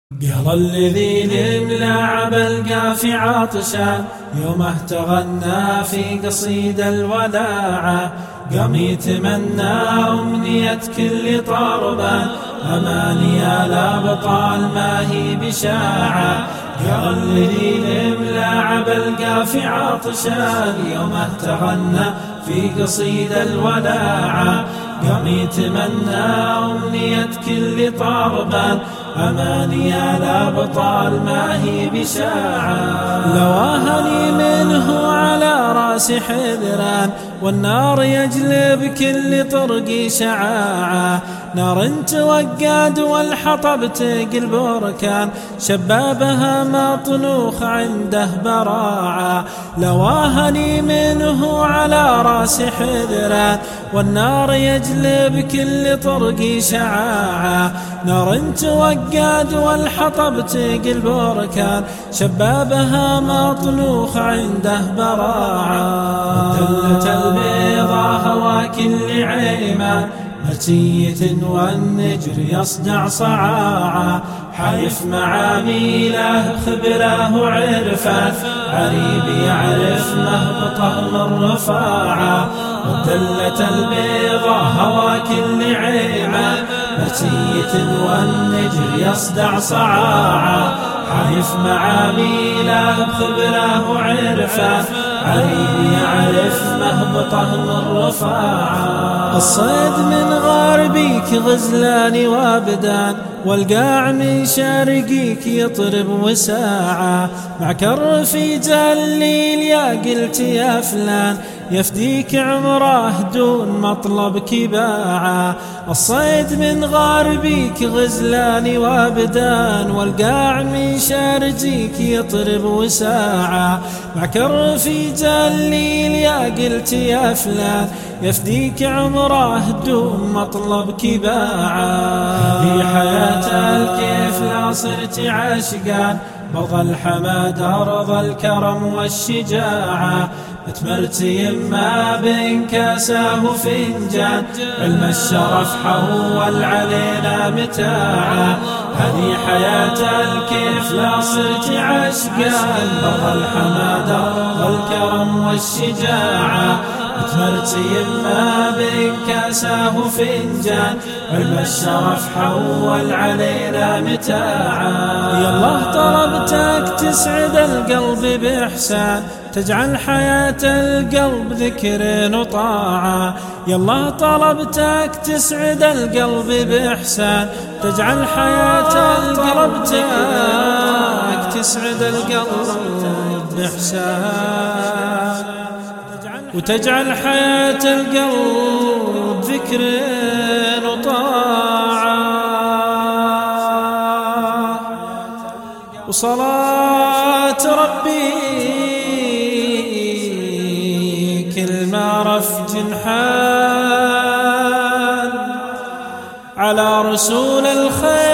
قال الذي لملاعب القافي عاطشان يومه تغنى في قصيد الوداعة، قام يتمنى أمنية كل طربان أماني الأبطال ما هي بشاعة. قال الذي لملاعب القافي عاطشان يومه تغنى في قصيد الوداعة، قام يتمنى أمنية كل طربان أماني الأبطال ما هي بشاعة. لواهني منه على راس حذران والنار يجلب كل طرق شعاعة، نار توقد والحطب تقل بركان شبابها مطلوخ عنده براعة. لواهني منه على راس حذران والنار يجلب كل طرق شعاعة، نار توقد والحطب تقل بركان شبابها مطلوخ عنده براعة. دلة البيضة هوى كل عيمان مرتية والنجر يصدع صعاعة، حايف معاميله خبره وعرفان عريب يعرف مهبطه من رفاعة. والدلة البيضة هوى كل عيمان مرتية والنجر يصدع صعاعة، حايف معاميله خبره وعرفان عريب يعرف مهبطه من رفاعة. الصيد من غاربيك غزلان وابدان والقاع من شارقيك يطرب وساعة، مع كر في جليل يا قلت يا فلان يفديك عمره دون مطلب كباعة. الصيد من غاربيك غزلان وابدان والقاع من شارجيك يطرب وساعة، مع كر في جليل يا قلت يا فلان يفديك عمره دون مطلب كباعة. في حياة الكيف لا صرت عاشقان بغى الحمد أرض الكرم والشجاعة، متمرتي ما بين كاسه وفنجان علم الشرف حول علينا متاعة. هذه حياة الكيف لا صرت عاشقان بغى الحمد أرض الكرم والشجاعة، متمرتي ما بين كاسه وفنجان علم الشرف حول علينا متاعا. يالله طلبتك تسعد القلب بإحسان تجعل حياة القلب ذكر وطاعة. يالله طلبتك تسعد القلب بإحسان تجعل حياة القلب تسعد القلب بإحسان وتجعل حياة القلب ذكر وطاعة وصلاة ربي كل ما رف جنحان على رسول الخير